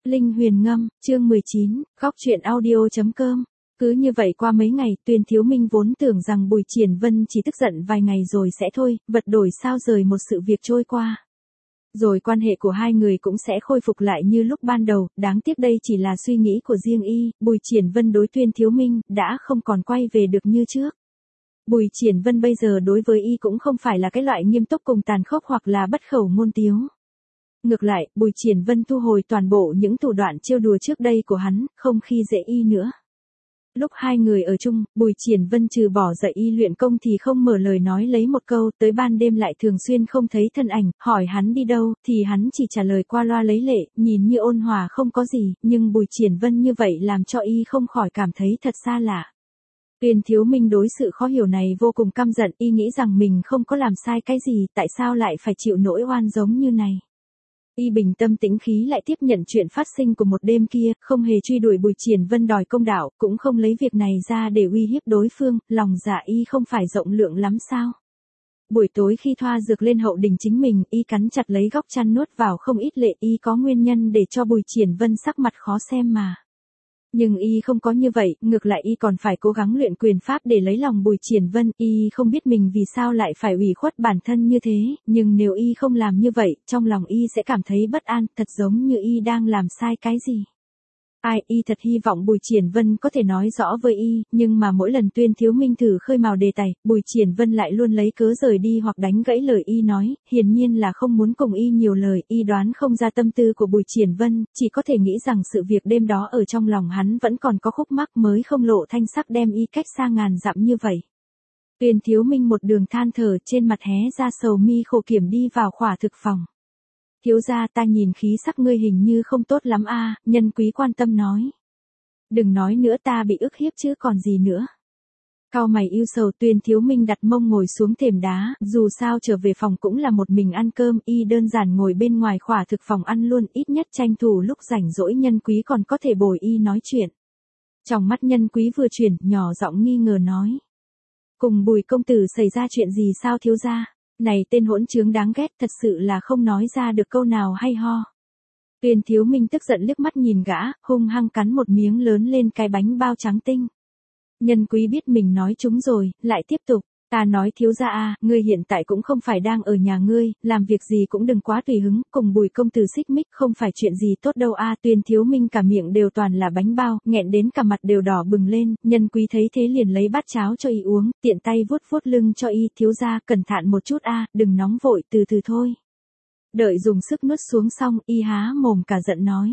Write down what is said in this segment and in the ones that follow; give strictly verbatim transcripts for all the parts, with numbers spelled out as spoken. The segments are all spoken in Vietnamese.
Linh Huyền Ngâm, chương mười chín, góc truyện audio.com. Cứ như vậy qua mấy ngày, Tuyên Thiếu Minh vốn tưởng rằng Bùi Triển Vân chỉ tức giận vài ngày rồi sẽ thôi, vật đổi sao rời một sự việc trôi qua. Rồi quan hệ của hai người cũng sẽ khôi phục lại như lúc ban đầu, đáng tiếc đây chỉ là suy nghĩ của riêng y, Bùi Triển Vân đối Tuyên Thiếu Minh đã không còn quay về được như trước. Bùi Triển Vân bây giờ đối với y cũng không phải là cái loại nghiêm túc cùng tàn khốc hoặc là bất khẩu ngôn tiếu. Ngược lại, Bùi Triển Vân thu hồi toàn bộ những thủ đoạn trêu đùa trước đây của hắn, không khi dễ y nữa. Lúc hai người ở chung, Bùi Triển Vân trừ bỏ dạy y luyện công thì không mở lời nói lấy một câu, tới ban đêm lại thường xuyên không thấy thân ảnh, hỏi hắn đi đâu, thì hắn chỉ trả lời qua loa lấy lệ, nhìn như ôn hòa không có gì, nhưng Bùi Triển Vân như vậy làm cho y không khỏi cảm thấy thật xa lạ. Tuyên Thiếu Minh đối sự khó hiểu này vô cùng căm giận, y nghĩ rằng mình không có làm sai cái gì, tại sao lại phải chịu nỗi oan giống như này. Y bình tâm tĩnh khí lại tiếp nhận chuyện phát sinh của một đêm kia, không hề truy đuổi Bùi Triển Vân đòi công đạo, cũng không lấy việc này ra để uy hiếp đối phương, lòng dạ y không phải rộng lượng lắm sao. Buổi tối khi thoa dược lên hậu đình chính mình, y cắn chặt lấy góc chăn nuốt vào không ít lệ, y có nguyên nhân để cho Bùi Triển Vân sắc mặt khó xem mà. Nhưng y không có như vậy, ngược lại y còn phải cố gắng luyện quyền pháp để lấy lòng Bùi Triển Vân, y không biết mình vì sao lại phải ủy khuất bản thân như thế, nhưng nếu y không làm như vậy, trong lòng y sẽ cảm thấy bất an, thật giống như y đang làm sai cái gì. Ai, y thật hy vọng Bùi Triển Vân có thể nói rõ với y, nhưng mà mỗi lần Tuyên Thiếu Minh thử khơi mào đề tài, Bùi Triển Vân lại luôn lấy cớ rời đi hoặc đánh gãy lời y nói, hiển nhiên là không muốn cùng y nhiều lời, y đoán không ra tâm tư của Bùi Triển Vân, chỉ có thể nghĩ rằng sự việc đêm đó ở trong lòng hắn vẫn còn có khúc mắc mới không lộ thanh sắc đem y cách xa ngàn dặm như vậy. Tuyên Thiếu Minh một đường than thở trên mặt hé ra sầu mi khổ kiểm đi vào khỏa thực phòng. Thiếu gia, ta nhìn khí sắc ngươi hình như không tốt lắm a, Nhân Quý quan tâm nói. Đừng nói nữa, ta bị ức hiếp chứ còn gì nữa. Cau mày ưu sầu, Tuyên Thiếu Minh đặt mông ngồi xuống thềm đá, dù sao trở về phòng cũng là một mình ăn cơm, y đơn giản ngồi bên ngoài khỏa thực phòng ăn luôn, ít nhất tranh thủ lúc rảnh rỗi Nhân Quý còn có thể bồi y nói chuyện. Trong mắt Nhân Quý vừa chuyển, nhỏ giọng nghi ngờ nói. Cùng Bùi công tử xảy ra chuyện gì sao thiếu gia? Này tên hỗn trướng đáng ghét, thật sự là không nói ra được câu nào hay ho. Tuyên Thiếu Minh tức giận liếc mắt nhìn gã, hung hăng cắn một miếng lớn lên cái bánh bao trắng tinh. Nhân Quý biết mình nói trúng rồi, lại tiếp tục. Ta nói thiếu gia a, ngươi hiện tại cũng không phải đang ở nhà ngươi, làm việc gì cũng đừng quá tùy hứng, cùng Bùi công tử xích mích không phải chuyện gì tốt đâu a. Tuyên Thiếu Minh cả miệng đều toàn là bánh bao, nghẹn đến cả mặt đều đỏ bừng lên, Nhân Quý thấy thế liền lấy bát cháo cho y uống, tiện tay vuốt vuốt lưng cho y, thiếu gia cẩn thận một chút a, đừng nóng vội, từ từ thôi. Đợi dùng sức nuốt xuống xong, y há mồm cả giận nói.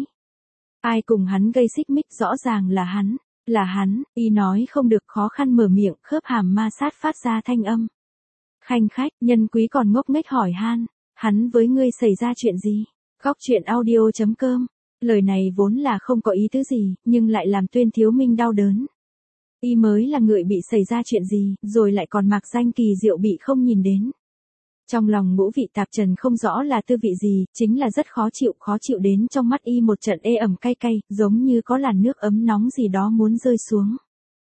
Ai cùng hắn gây xích mích, rõ ràng là hắn. Là hắn, y nói không được, khó khăn mở miệng, khớp hàm ma sát phát ra thanh âm. Khanh khách, Nhân Quý còn ngốc nghếch hỏi han, hắn với ngươi xảy ra chuyện gì? Góc truyện audio.com. Lời này vốn là không có ý tứ gì, nhưng lại làm Tuyên Thiếu Minh đau đớn. Y mới là người bị xảy ra chuyện gì, rồi lại còn mặc danh kỳ diệu bị không nhìn đến. Trong lòng ngũ vị tạp trần không rõ là tư vị gì, chính là rất khó chịu, khó chịu đến trong mắt y một trận ê ẩm cay cay, giống như có làn nước ấm nóng gì đó muốn rơi xuống.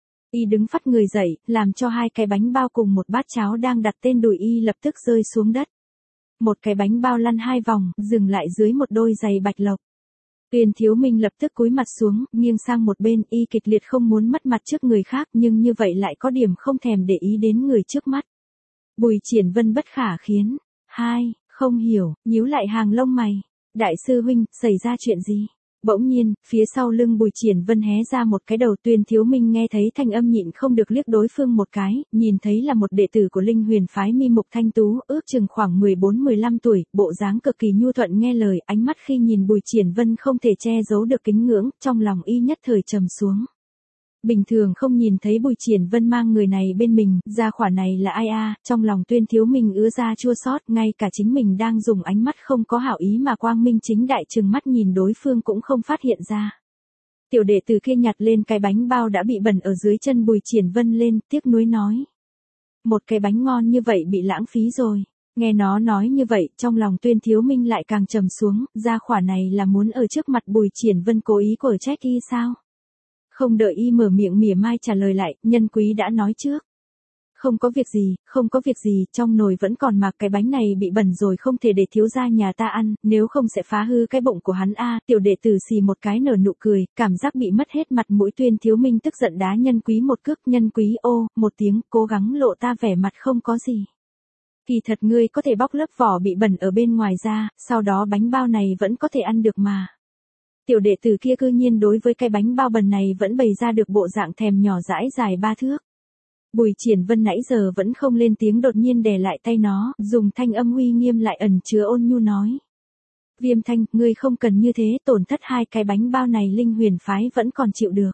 Y đứng phắt người dậy, làm cho hai cái bánh bao cùng một bát cháo đang đặt tên đùi y lập tức rơi xuống đất. Một cái bánh bao lăn hai vòng, dừng lại dưới một đôi giày bạch lộc. Tuyên Thiếu Minh lập tức cúi mặt xuống, nghiêng sang một bên, y kịch liệt không muốn mất mặt trước người khác, nhưng như vậy lại có điểm không thèm để ý đến người trước mắt. Bùi Triển Vân bất khả khiến. Hai, không hiểu, nhíu lại hàng lông mày. Đại sư huynh, xảy ra chuyện gì? Bỗng nhiên, phía sau lưng Bùi Triển Vân hé ra một cái đầu. Tuyên Thiếu Minh nghe thấy thanh âm nhịn không được liếc đối phương một cái, nhìn thấy là một đệ tử của Linh Huyền phái Mi Mục Thanh Tú, ước chừng khoảng mười bốn mười lăm tuổi, bộ dáng cực kỳ nhu thuận nghe lời, ánh mắt khi nhìn Bùi Triển Vân không thể che giấu được kính ngưỡng, trong lòng y nhất thời trầm xuống. Bình thường không nhìn thấy Bùi Triển Vân mang người này bên mình, gia khỏa này là ai a? Trong lòng Tuyên Thiếu Minh ứa ra chua xót, ngay cả chính mình đang dùng ánh mắt không có hảo ý mà quang minh chính đại trừng mắt nhìn đối phương cũng không phát hiện ra. Tiểu đệ tử kia nhặt lên cái bánh bao đã bị bẩn ở dưới chân Bùi Triển Vân lên, tiếc nuối nói. Một cái bánh ngon như vậy bị lãng phí rồi. Nghe nó nói như vậy, trong lòng Tuyên Thiếu Minh lại càng trầm xuống, gia khỏa này là muốn ở trước mặt Bùi Triển Vân cố ý của trách y sao? Không đợi y mở miệng mỉa mai trả lời lại, Nhân Quý đã nói trước. không có việc gì, không có việc gì, trong nồi vẫn còn mà cái bánh này bị bẩn rồi không thể để thiếu gia nhà ta ăn, nếu không sẽ phá hư cái bụng của hắn a. Tiểu đệ tử xì một cái nở nụ cười, cảm giác bị mất hết mặt mũi. Tuyên Thiếu Minh tức giận đá Nhân Quý một cước. Nhân Quý ô, một tiếng, cố gắng lộ ta vẻ mặt không có gì. Kỳ thật ngươi có thể bóc lớp vỏ bị bẩn ở bên ngoài ra, sau đó bánh bao này vẫn có thể ăn được mà. Tiểu đệ tử kia cư nhiên đối với cái bánh bao bẩn này vẫn bày ra được bộ dạng thèm nhỏ dãi dài ba thước. Bùi Triển Vân nãy giờ vẫn không lên tiếng, đột nhiên đè lại tay nó, dùng thanh âm uy nghiêm lại ẩn chứa ôn nhu nói. Viêm Thanh, ngươi không cần như thế, tổn thất hai cái bánh bao này Linh Huyền phái vẫn còn chịu được.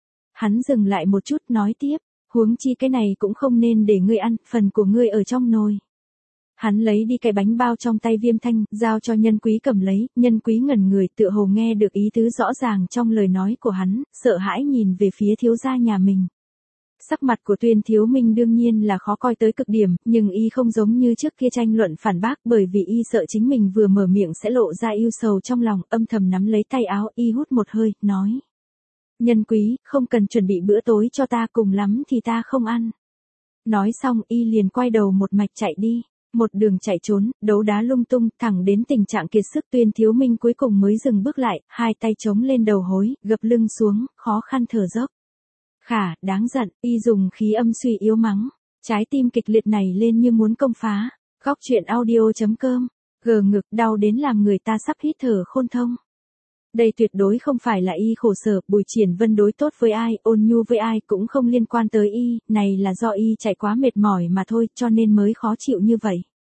Hắn dừng lại một chút nói tiếp, huống chi cái này cũng không nên để ngươi ăn, phần của ngươi ở trong nồi. Hắn lấy đi cái bánh bao trong tay Viêm Thanh, giao cho Nhân Quý cầm lấy. Nhân Quý ngẩn người, tựa hồ nghe được ý tứ rõ ràng trong lời nói của hắn, sợ hãi nhìn về phía thiếu gia nhà mình. Sắc mặt của Tuyên Thiếu Minh đương nhiên là khó coi tới cực điểm, nhưng y không giống như trước kia tranh luận phản bác, bởi vì y sợ chính mình vừa mở miệng sẽ lộ ra yêu sầu trong lòng, âm thầm nắm lấy tay áo, y hút một hơi, nói. Nhân Quý, không cần chuẩn bị bữa tối cho ta, cùng lắm thì ta không ăn. Nói xong y liền quay đầu một mạch chạy đi. Một đường chạy trốn, đấu đá lung tung, thẳng đến tình trạng kiệt sức. Tuyên Thiếu Minh cuối cùng mới dừng bước lại, hai tay chống lên đầu hối, gập lưng xuống, khó khăn thở dốc. Khả, đáng giận, y dùng khí âm suy yếu mắng. Trái tim kịch liệt này lên như muốn công phá. Góc truyện audio chấm com. Gờ ngực đau đến làm người ta sắp hít thở khôn thông. Đây tuyệt đối không phải là y khổ sở, Bùi Triển Vân đối tốt với ai, ôn nhu với ai cũng không liên quan tới y, này là do y chạy quá mệt mỏi mà thôi, cho nên mới khó chịu như vậy.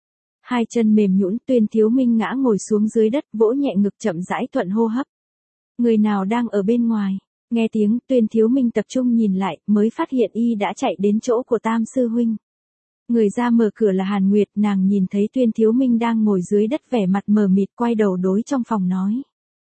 Hai chân mềm nhũn, Tuyên Thiếu Minh ngã ngồi xuống dưới đất, vỗ nhẹ ngực chậm rãi thuận hô hấp. Người nào đang ở bên ngoài? Nghe tiếng, Tuyên Thiếu Minh tập trung nhìn lại, mới phát hiện y đã chạy đến chỗ của Tam sư huynh. Người ra mở cửa là Hàn Nguyệt, nàng nhìn thấy Tuyên Thiếu Minh đang ngồi dưới đất vẻ mặt mờ mịt, quay đầu đối trong phòng nói.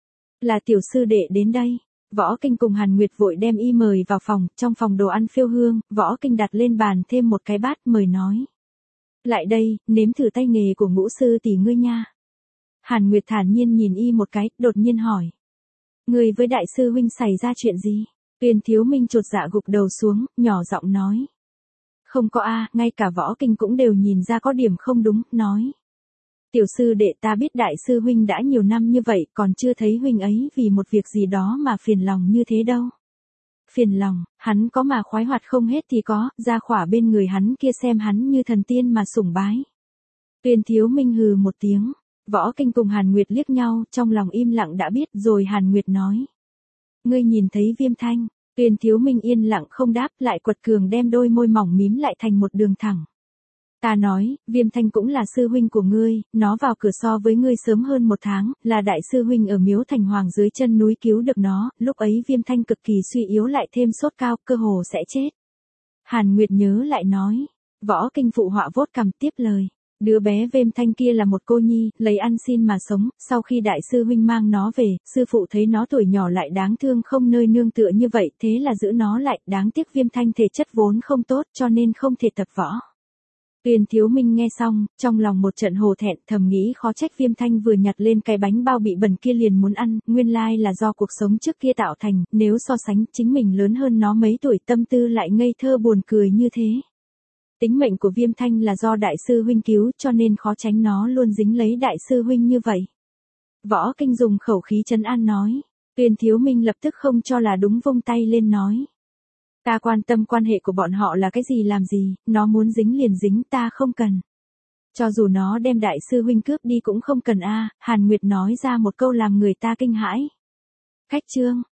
Là tiểu sư đệ đến đây. Võ Kinh cùng Hàn Nguyệt vội đem y mời vào phòng, trong phòng đồ ăn phiêu hương, Võ Kinh đặt lên bàn thêm một cái bát, mời nói. Lại đây, nếm thử tay nghề của Ngũ sư tỷ ngươi nha. Hàn Nguyệt thản nhiên nhìn y một cái, đột nhiên hỏi. Ngươi với đại sư huynh xảy ra chuyện gì? Tuyên Thiếu Minh chột dạ gục đầu xuống, nhỏ giọng nói. Không có a, ngay cả Võ Kinh cũng đều nhìn ra có điểm không đúng, nói. Tiểu sư đệ, ta biết đại sư huynh đã nhiều năm như vậy, còn chưa thấy huynh ấy vì một việc gì đó mà phiền lòng như thế đâu. Phiền lòng, hắn có mà khoái hoạt không hết thì có, ra khỏa bên người hắn kia xem hắn như thần tiên mà sủng bái. Tuyên Thiếu Minh hừ một tiếng, Võ Kinh cùng Hàn Nguyệt liếc nhau, trong lòng im lặng đã biết, rồi Hàn Nguyệt nói. Ngươi nhìn thấy Viêm Thanh? Tuyên Thiếu Minh yên lặng không đáp, lại quật cường đem đôi môi mỏng mím lại thành một đường thẳng. Ta nói, Viêm Thanh cũng là sư huynh của ngươi, nó vào cửa so với ngươi sớm hơn một tháng, là đại sư huynh ở Miếu Thành Hoàng dưới chân núi cứu được nó, lúc ấy Viêm Thanh cực kỳ suy yếu lại thêm sốt cao, cơ hồ sẽ chết. Hàn Nguyệt nhớ lại nói, Võ Kinh phụ họa vốt cằm tiếp lời. Đứa bé Viêm Thanh kia là một cô nhi, lấy ăn xin mà sống, sau khi đại sư huynh mang nó về, sư phụ thấy nó tuổi nhỏ lại đáng thương không nơi nương tựa như vậy, thế là giữ nó lại, đáng tiếc Viêm Thanh thể chất vốn không tốt cho nên không thể tập võ. Tuyên Thiếu Minh nghe xong, trong lòng một trận hổ thẹn, thầm nghĩ khó trách Viêm Thanh vừa nhặt lên cái bánh bao bị bẩn kia liền muốn ăn, nguyên lai là do cuộc sống trước kia tạo thành, nếu so sánh chính mình lớn hơn nó mấy tuổi, tâm tư lại ngây thơ buồn cười như thế. Tính mệnh của Viêm Thanh là do đại sư huynh cứu, cho nên khó tránh nó luôn dính lấy đại sư huynh như vậy. Võ Kinh dùng khẩu khí trấn an nói. Tuyên Thiếu Minh lập tức không cho là đúng, vung tay lên nói. Ta quan tâm quan hệ của bọn họ là cái gì làm gì, nó muốn dính liền dính, ta không cần. Cho dù nó đem đại sư huynh cướp đi cũng không cần a. Hàn Nguyệt nói ra một câu làm người ta kinh hãi. Cách chương.